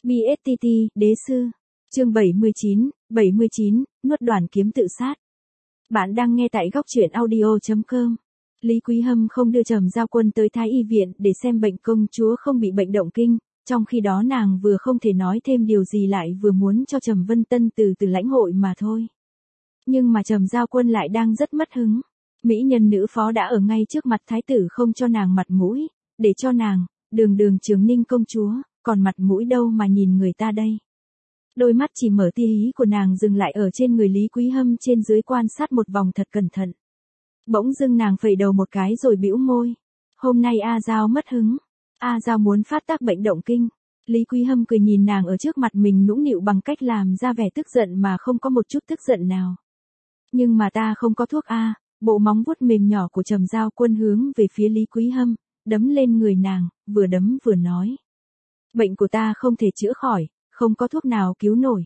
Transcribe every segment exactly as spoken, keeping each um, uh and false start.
bê ét tê tê, Đế sư. Chương bảy mươi chín, bảy mươi chín, nuốt đoàn kiếm tự sát. Bạn đang nghe tại góc truyện audio chấm com. Lý Quý Hâm không đưa Trầm Giao Quân tới Thái y viện để xem bệnh công chúa không bị bệnh động kinh, trong khi đó nàng vừa không thể nói thêm điều gì lại vừa muốn cho Trầm Vân Tân từ từ lãnh hội mà thôi. Nhưng mà Trầm Giao Quân lại đang rất mất hứng. Mỹ nhân nữ phó đã ở ngay trước mặt thái tử không cho nàng mặt mũi, để cho nàng, đường đường Trường Ninh công chúa, còn mặt mũi đâu mà nhìn người ta đây. Đôi mắt chỉ mở tia ý của nàng dừng lại ở trên người Lý Quý Hâm trên dưới quan sát một vòng thật cẩn thận. Bỗng dưng nàng phẩy đầu một cái rồi bĩu môi. Hôm nay A Giao mất hứng. A Giao muốn phát tác bệnh động kinh. Lý Quý Hâm cười nhìn nàng ở trước mặt mình nũng nịu bằng cách làm ra vẻ tức giận mà không có một chút tức giận nào. Nhưng mà ta không có thuốc A. Bộ móng vuốt mềm nhỏ của Trầm Giao Quân hướng về phía Lý Quý Hâm, đấm lên người nàng, vừa đấm vừa nói. Bệnh của ta không thể chữa khỏi, không có thuốc nào cứu nổi.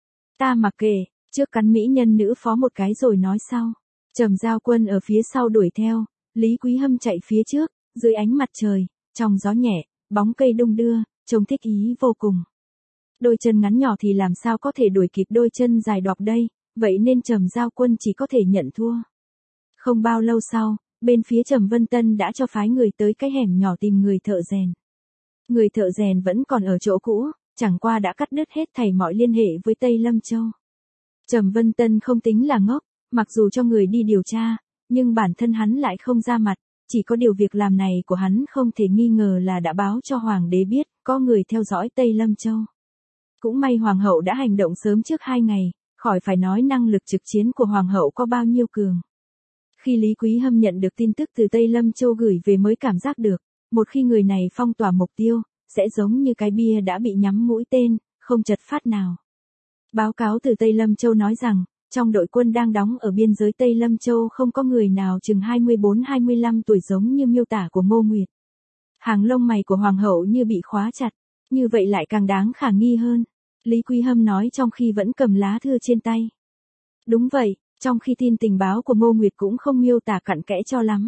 Ta mặc kệ, trước cắn mỹ nhân nữ phó một cái rồi nói sau. Trầm Giao Quân ở phía sau đuổi theo, Lý Quý Hâm chạy phía trước, dưới ánh mặt trời, trong gió nhẹ, bóng cây đung đưa, trông thích ý vô cùng. Đôi chân ngắn nhỏ thì làm sao có thể đuổi kịp đôi chân dài đọp đây, vậy nên Trầm Giao Quân chỉ có thể nhận thua. Không bao lâu sau, bên phía Trầm Vân Tân đã cho phái người tới cái hẻm nhỏ tìm người thợ rèn. Người thợ rèn vẫn còn ở chỗ cũ, chẳng qua đã cắt đứt hết thảy mọi liên hệ với Tây Lâm Châu. Trầm Vân Tân không tính là ngốc, mặc dù cho người đi điều tra, nhưng bản thân hắn lại không ra mặt, chỉ có điều việc làm này của hắn không thể nghi ngờ là đã báo cho Hoàng đế biết, có người theo dõi Tây Lâm Châu. Cũng may Hoàng hậu đã hành động sớm trước hai ngày, khỏi phải nói năng lực trực chiến của Hoàng hậu có bao nhiêu cường. Khi Lý Quý Hâm nhận được tin tức từ Tây Lâm Châu gửi về mới cảm giác được, một khi người này phong tỏa mục tiêu, sẽ giống như cái bia đã bị nhắm mũi tên, không chật phát nào. Báo cáo từ Tây Lâm Châu nói rằng, trong đội quân đang đóng ở biên giới Tây Lâm Châu không có người nào chừng hai mươi bốn hai mươi lăm tuổi giống như miêu tả của Ngô Nguyệt. Hàng lông mày của Hoàng hậu như bị khóa chặt, như vậy lại càng đáng khả nghi hơn. Lý Quý Hâm nói trong khi vẫn cầm lá thư trên tay. Đúng vậy, trong khi tin tình báo của Ngô Nguyệt cũng không miêu tả cặn kẽ cho lắm.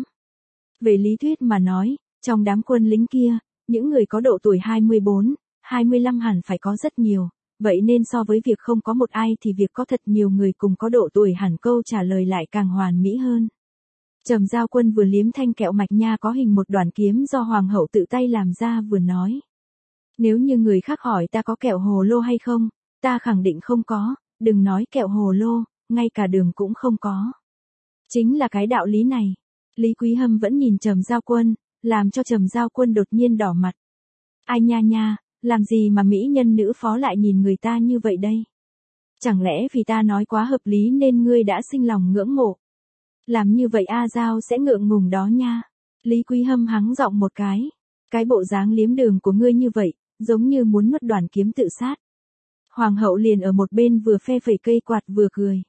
Về lý thuyết mà nói, trong đám quân lính kia, những người có độ tuổi hai mươi bốn, hai mươi lăm hẳn phải có rất nhiều, vậy nên so với việc không có một ai thì việc có thật nhiều người cùng có độ tuổi hẳn câu trả lời lại càng hoàn mỹ hơn. Trầm Giao Quân vừa liếm thanh kẹo mạch nha có hình một đoàn kiếm do Hoàng hậu tự tay làm ra vừa nói. Nếu như người khác hỏi ta có kẹo hồ lô hay không, ta khẳng định không có, đừng nói kẹo hồ lô, ngay cả đường cũng không có. Chính là cái đạo lý này. Lý Quý Hâm vẫn nhìn Trầm Giao Quân, làm cho Trầm Giao Quân đột nhiên đỏ mặt. Ai nha nha, làm gì mà mỹ nhân nữ phó lại nhìn người ta như vậy đây? Chẳng lẽ vì ta nói quá hợp lý nên ngươi đã sinh lòng ngưỡng mộ? Làm như vậy A Giao sẽ ngượng ngùng đó nha. Lý Quý Hâm hắng giọng một cái. Cái bộ dáng liếm đường của ngươi như vậy, giống như muốn nuốt đoàn kiếm tự sát. Hoàng hậu liền ở một bên vừa phe phẩy cây quạt vừa cười.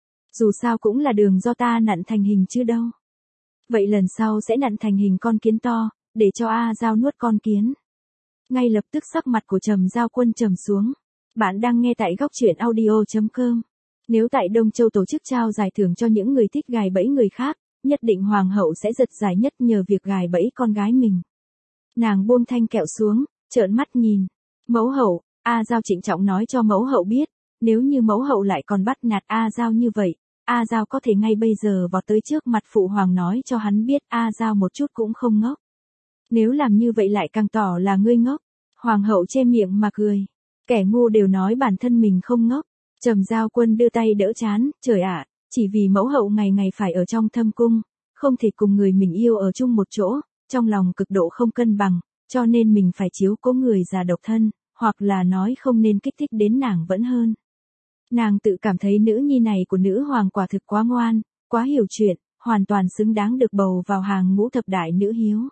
Dù sao cũng là đường do ta nặn thành hình chứ đâu. Vậy lần sau sẽ nặn thành hình con kiến to, để cho A Giao nuốt con kiến. Ngay lập tức sắc mặt của Trầm Giao Quân trầm xuống. Bạn đang nghe tại góc truyện audio chấm com. Nếu tại Đông Châu tổ chức trao giải thưởng cho những người thích gài bẫy người khác, nhất định Hoàng hậu sẽ giật giải nhất nhờ việc gài bẫy con gái mình. Nàng buông thanh kẹo xuống, trợn mắt nhìn. Mẫu hậu, A Giao trịnh trọng nói cho mẫu hậu biết, nếu như mẫu hậu lại còn bắt nạt A Giao như vậy, A Giao có thể ngay bây giờ vọt tới trước mặt phụ hoàng nói cho hắn biết A Giao một chút cũng không ngốc. Nếu làm như vậy lại càng tỏ là ngươi ngốc. Hoàng hậu che miệng mà cười. Kẻ ngu đều nói bản thân mình không ngốc. Trầm Giao Quân đưa tay đỡ chán, trời ạ, chỉ vì mẫu hậu ngày ngày phải ở trong thâm cung, không thể cùng người mình yêu ở chung một chỗ, trong lòng cực độ không cân bằng, cho nên mình phải chiếu cố người già độc thân, hoặc là nói không nên kích thích đến nàng vẫn hơn. Nàng tự cảm thấy nữ nhi này của nữ hoàng quả thực quá ngoan, quá hiểu chuyện, hoàn toàn xứng đáng được bầu vào hàng ngũ thập đại nữ hiếu.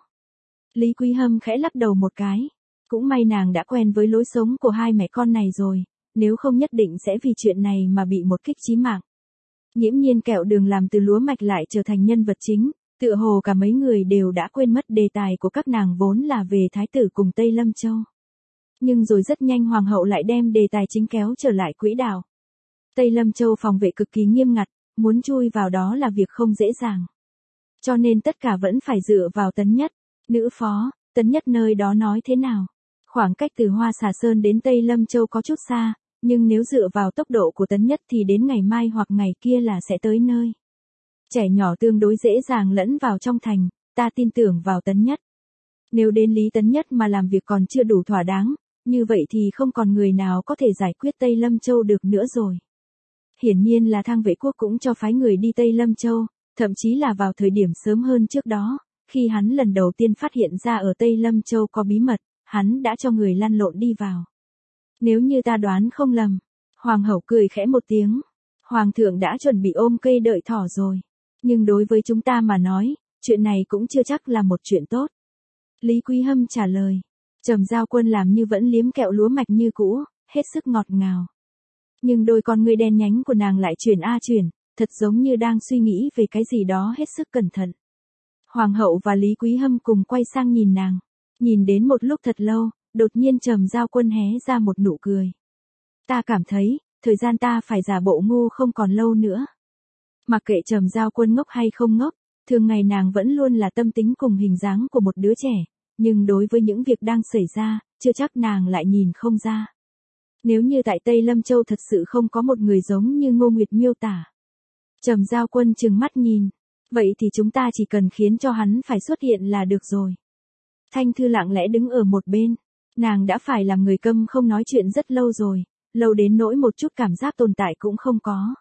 Lý Quý Hâm khẽ lắc đầu một cái. Cũng may nàng đã quen với lối sống của hai mẹ con này rồi, nếu không nhất định sẽ vì chuyện này mà bị một kích chí mạng. Nghiễm nhiên kẹo đường làm từ lúa mạch lại trở thành nhân vật chính, tựa hồ cả mấy người đều đã quên mất đề tài của các nàng vốn là về thái tử cùng Tây Lâm Châu. Nhưng rồi rất nhanh Hoàng hậu lại đem đề tài chính kéo trở lại quỹ đạo. Tây Lâm Châu phòng vệ cực kỳ nghiêm ngặt, muốn chui vào đó là việc không dễ dàng. Cho nên tất cả vẫn phải dựa vào Tấn Nhất, nữ phó, Tấn Nhất nơi đó nói thế nào? Khoảng cách từ Hoa Xà Sơn đến Tây Lâm Châu có chút xa, nhưng nếu dựa vào tốc độ của Tấn Nhất thì đến ngày mai hoặc ngày kia là sẽ tới nơi. Trẻ nhỏ tương đối dễ dàng lẫn vào trong thành, ta tin tưởng vào Tấn Nhất. Nếu đến Lý Tấn Nhất mà làm việc còn chưa đủ thỏa đáng, như vậy thì không còn người nào có thể giải quyết Tây Lâm Châu được nữa rồi. Hiển nhiên là Thang Vệ Quốc cũng cho phái người đi Tây Lâm Châu, thậm chí là vào thời điểm sớm hơn trước đó, khi hắn lần đầu tiên phát hiện ra ở Tây Lâm Châu có bí mật, hắn đã cho người lăn lộn đi vào. Nếu như ta đoán không lầm, Hoàng hậu cười khẽ một tiếng. Hoàng thượng đã chuẩn bị ôm cây đợi thỏ rồi. Nhưng đối với chúng ta mà nói, chuyện này cũng chưa chắc là một chuyện tốt. Lý Quý Hâm trả lời. Trầm Giao Quân làm như vẫn liếm kẹo lúa mạch như cũ, hết sức ngọt ngào. Nhưng đôi con ngươi đen nhánh của nàng lại chuyển a chuyển, thật giống như đang suy nghĩ về cái gì đó hết sức cẩn thận. Hoàng hậu và Lý Quý Hâm cùng quay sang nhìn nàng. Nhìn đến một lúc thật lâu, đột nhiên Trầm Giao Quân hé ra một nụ cười. Ta cảm thấy, thời gian ta phải giả bộ ngu không còn lâu nữa. Mặc kệ Trầm Giao Quân ngốc hay không ngốc, thường ngày nàng vẫn luôn là tâm tính cùng hình dáng của một đứa trẻ, nhưng đối với những việc đang xảy ra, chưa chắc nàng lại nhìn không ra. Nếu như tại Tây Lâm Châu thật sự không có một người giống như Ngô Nguyệt miêu tả. Trầm Giao Quân trừng mắt nhìn, vậy thì chúng ta chỉ cần khiến cho hắn phải xuất hiện là được rồi. Thanh Thư lặng lẽ đứng ở một bên, nàng đã phải làm người câm không nói chuyện rất lâu rồi, lâu đến nỗi một chút cảm giác tồn tại cũng không có.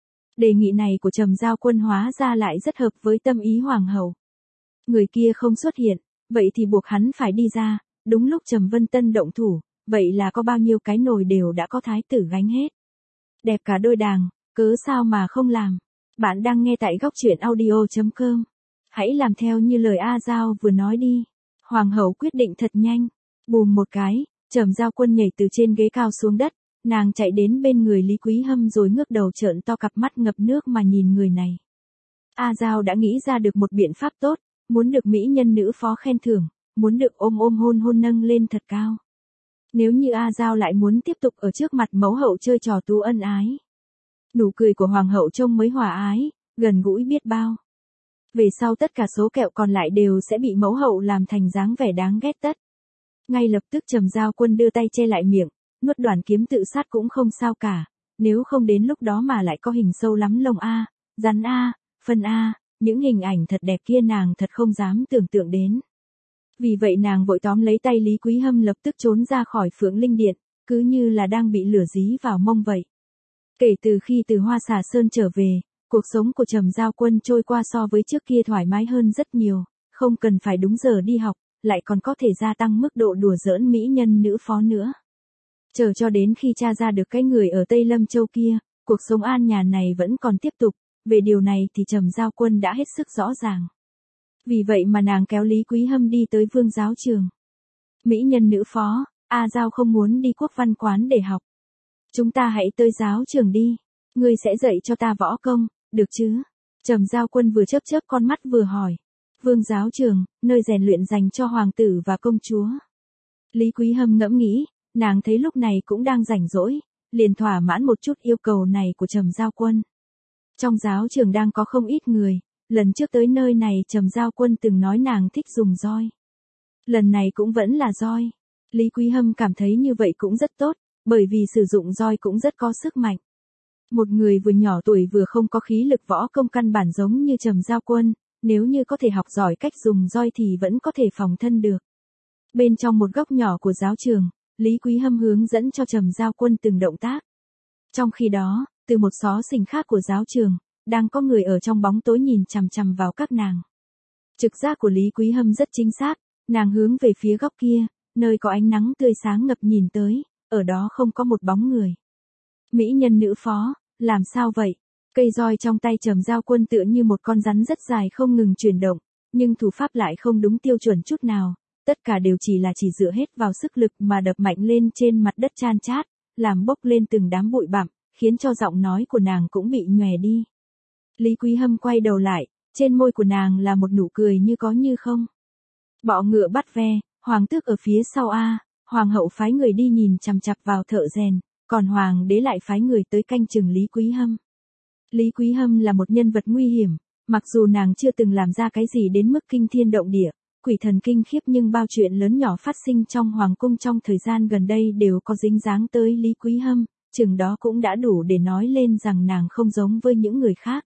Đề nghị này của Trầm Giao Quân hóa ra lại rất hợp với tâm ý hoàng hậu. Người kia không xuất hiện, vậy thì buộc hắn phải đi ra, đúng lúc Trầm Vân Tân động thủ, vậy là có bao nhiêu cái nồi đều đã có thái tử gánh hết. Đẹp cả đôi đàng, cớ sao mà không làm. Bạn đang nghe tại góc truyện audio chấm com. Hãy làm theo như lời A Giao vừa nói đi. Hoàng hậu quyết định thật nhanh. Bùm một cái, Trầm Giao Quân nhảy từ trên ghế cao xuống đất. Nàng chạy đến bên người Lý Quý Hâm rồi ngước đầu trợn to cặp mắt ngập nước mà nhìn người này. A Giao đã nghĩ ra được một biện pháp tốt, muốn được mỹ nhân nữ phó khen thưởng, muốn được ôm ôm hôn hôn nâng lên thật cao. Nếu như A Giao lại muốn tiếp tục ở trước mặt mẫu hậu chơi trò tú ân ái. Nụ cười của hoàng hậu trông mới hòa ái, gần gũi biết bao. Về sau tất cả số kẹo còn lại đều sẽ bị mẫu hậu làm thành dáng vẻ đáng ghét tất. Ngay lập tức Trầm Giao Quân đưa tay che lại miệng, nuốt đoàn kiếm tự sát cũng không sao cả, nếu không đến lúc đó mà lại có hình sâu lắm lông A, rắn A, phân A, những hình ảnh thật đẹp kia nàng thật không dám tưởng tượng đến. Vì vậy nàng vội tóm lấy tay Lý Quý Hâm lập tức trốn ra khỏi Phượng Linh Điện, cứ như là đang bị lửa dí vào mông vậy. Kể từ khi từ Hoa Xà Sơn trở về, cuộc sống của Trầm Giao Quân trôi qua so với trước kia thoải mái hơn rất nhiều, không cần phải đúng giờ đi học, lại còn có thể gia tăng mức độ đùa giỡn mỹ nhân nữ phó nữa. Chờ cho đến khi tra ra được cái người ở Tây Lâm Châu kia, cuộc sống an nhàn này vẫn còn tiếp tục, về điều này thì Trầm Giao Quân đã hết sức rõ ràng. Vì vậy mà nàng kéo Lý Quý Hâm đi tới Vương giáo trường. Mỹ nhân nữ phó, A Giao không muốn đi Quốc Văn quán để học. Chúng ta hãy tới giáo trường đi, ngươi sẽ dạy cho ta võ công, được chứ? Trầm Giao Quân vừa chớp chớp con mắt vừa hỏi. Vương giáo trường, nơi rèn luyện dành cho hoàng tử và công chúa. Lý Quý Hâm ngẫm nghĩ, nàng thấy lúc này cũng đang rảnh rỗi, liền thỏa mãn một chút yêu cầu này của Trầm Giao Quân. Trong giáo trường đang có không ít người, lần trước tới nơi này Trầm Giao Quân từng nói nàng thích dùng roi. Lần này cũng vẫn là roi. Lý Quý Hâm cảm thấy như vậy cũng rất tốt, bởi vì sử dụng roi cũng rất có sức mạnh. Một người vừa nhỏ tuổi vừa không có khí lực võ công căn bản giống như Trầm Giao Quân, nếu như có thể học giỏi cách dùng roi thì vẫn có thể phòng thân được. Bên trong một góc nhỏ của giáo trường, Lý Quý Hâm hướng dẫn cho Trầm Giao Quân từng động tác. Trong khi đó, từ một xó xỉnh khác của giáo trường, đang có người ở trong bóng tối nhìn chằm chằm vào các nàng. Trực giác của Lý Quý Hâm rất chính xác, nàng hướng về phía góc kia, nơi có ánh nắng tươi sáng ngập nhìn tới, ở đó không có một bóng người. Mỹ nhân nữ phó, làm sao vậy? Cây roi trong tay Trầm Giao Quân tựa như một con rắn rất dài không ngừng chuyển động, nhưng thủ pháp lại không đúng tiêu chuẩn chút nào, tất cả đều chỉ là chỉ dựa hết vào sức lực mà đập mạnh lên trên mặt đất chan chát, làm bốc lên từng đám bụi bặm, khiến cho giọng nói của nàng cũng bị nhòe đi. Lý Quý Hâm quay đầu lại, trên môi của nàng là một nụ cười như có như không. Bọ ngựa bắt ve, hoàng tước ở phía sau a, hoàng hậu phái người đi nhìn chằm chằm vào thợ rèn, còn hoàng đế lại phái người tới canh chừng Lý Quý Hâm. Lý Quý Hâm là một nhân vật nguy hiểm, mặc dù nàng chưa từng làm ra cái gì đến mức kinh thiên động địa, Quỷ thần kinh khiếp nhưng bao chuyện lớn nhỏ phát sinh trong hoàng cung trong thời gian gần đây đều có dính dáng tới Lý Quý Hâm, chừng đó cũng đã đủ để nói lên rằng nàng không giống với những người khác.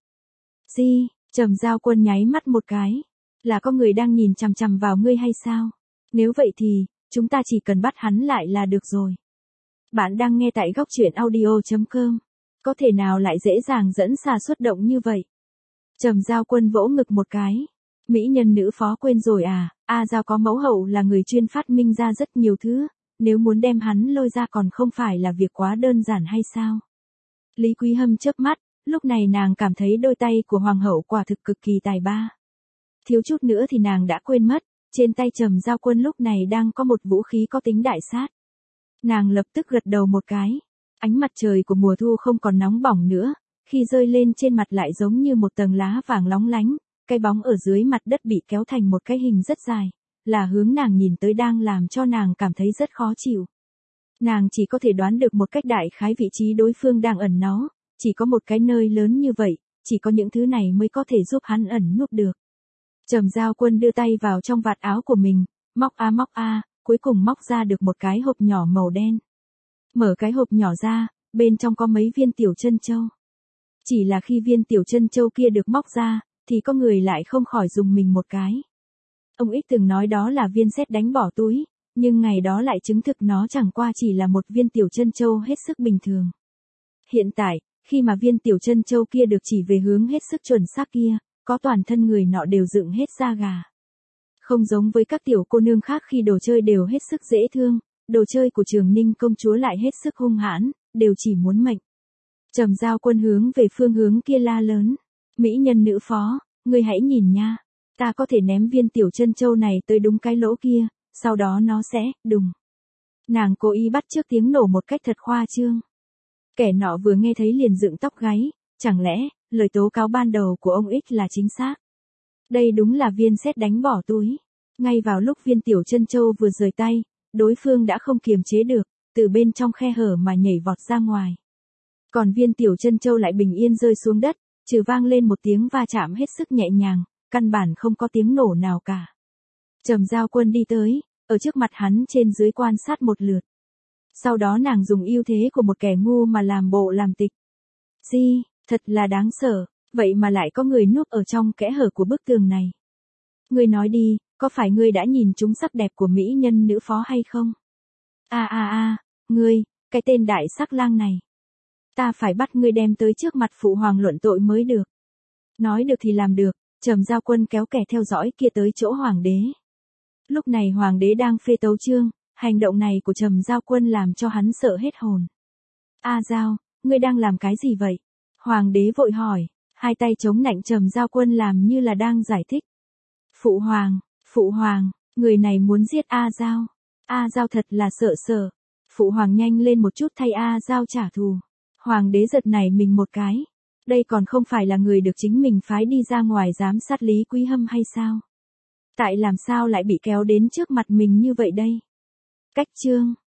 Gì? Trầm Giao Quân nháy mắt một cái. Là có người đang nhìn chằm chằm vào ngươi hay sao? Nếu vậy thì, chúng ta chỉ cần bắt hắn lại là được rồi. Bạn đang nghe tại góc truyện audio chấm com. Có thể nào lại dễ dàng dẫn xà xuất động như vậy? Trầm Giao Quân vỗ ngực một cái. Mỹ nhân nữ phó quên rồi à, A Giao có mẫu hậu là người chuyên phát minh ra rất nhiều thứ, nếu muốn đem hắn lôi ra còn không phải là việc quá đơn giản hay sao? Lý Quý Hâm chớp mắt, lúc này nàng cảm thấy đôi tay của hoàng hậu quả thực cực kỳ tài ba. Thiếu chút nữa thì nàng đã quên mất, trên tay Trầm Giao Quân lúc này đang có một vũ khí có tính đại sát. Nàng lập tức gật đầu một cái, ánh mặt trời của mùa thu không còn nóng bỏng nữa, khi rơi lên trên mặt lại giống như một tầng lá vàng lóng lánh. Cái bóng ở dưới mặt đất bị kéo thành một cái hình rất dài, là hướng nàng nhìn tới đang làm cho nàng cảm thấy rất khó chịu. Nàng chỉ có thể đoán được một cách đại khái vị trí đối phương đang ẩn náu, chỉ có một cái nơi lớn như vậy, chỉ có những thứ này mới có thể giúp hắn ẩn núp được. Trầm Giao Quân đưa tay vào trong vạt áo của mình, móc a móc a, cuối cùng móc ra được một cái hộp nhỏ màu đen. Mở cái hộp nhỏ ra, bên trong có mấy viên tiểu chân châu. Chỉ là khi viên tiểu chân châu kia được móc ra, thì có người lại không khỏi dùng mình một cái. Ông ít từng nói đó là viên sét đánh bỏ túi, nhưng ngày đó lại chứng thực nó chẳng qua chỉ là một viên tiểu chân châu hết sức bình thường. Hiện tại, khi mà viên tiểu chân châu kia được chỉ về hướng hết sức chuẩn xác kia, có toàn thân người nọ đều dựng hết da gà. Không giống với các tiểu cô nương khác khi đồ chơi đều hết sức dễ thương, đồ chơi của Trường Ninh công chúa lại hết sức hung hãn, đều chỉ muốn mệnh. Trầm Giao Quân hướng về phương hướng kia la lớn. Mỹ nhân nữ phó, ngươi hãy nhìn nha, ta có thể ném viên tiểu chân châu này tới đúng cái lỗ kia, sau đó nó sẽ, đùng. Nàng cố ý bắt chước tiếng nổ một cách thật khoa trương. Kẻ nọ vừa nghe thấy liền dựng tóc gáy, chẳng lẽ, lời tố cáo ban đầu của ông Ích là chính xác. Đây đúng là viên sét đánh bỏ túi. Ngay vào lúc viên tiểu chân châu vừa rời tay, đối phương đã không kiềm chế được, từ bên trong khe hở mà nhảy vọt ra ngoài. Còn viên tiểu chân châu lại bình yên rơi xuống đất. Trừ vang lên một tiếng va chạm hết sức nhẹ nhàng, căn bản không có tiếng nổ nào cả. Trầm Giao Quân đi tới, ở trước mặt hắn trên dưới quan sát một lượt. Sau đó nàng dùng ưu thế của một kẻ ngu mà làm bộ làm tịch. Di, thật là đáng sợ, vậy mà lại có người núp ở trong kẽ hở của bức tường này. Ngươi nói đi, có phải ngươi đã nhìn trúng sắc đẹp của mỹ nhân nữ phó hay không? A a a, ngươi, cái tên đại sắc lang này. Ta phải bắt ngươi đem tới trước mặt phụ hoàng luận tội mới được. Nói được thì làm được, Trầm Giao Quân kéo kẻ theo dõi kia tới chỗ hoàng đế. Lúc này hoàng đế đang phê tấu chương, hành động này của Trầm Giao Quân làm cho hắn sợ hết hồn. A Giao, ngươi đang làm cái gì vậy? Hoàng đế vội hỏi, hai tay chống nạnh Trầm Giao Quân làm như là đang giải thích. Phụ hoàng, phụ hoàng, người này muốn giết A Giao. A Giao thật là sợ sợ. Phụ hoàng nhanh lên một chút thay A Giao trả thù. Hoàng đế giật nảy mình một cái. Đây còn không phải là người được chính mình phái đi ra ngoài giám sát Lý Quý Hâm hay sao? Tại làm sao lại bị kéo đến trước mặt mình như vậy đây? Cách chương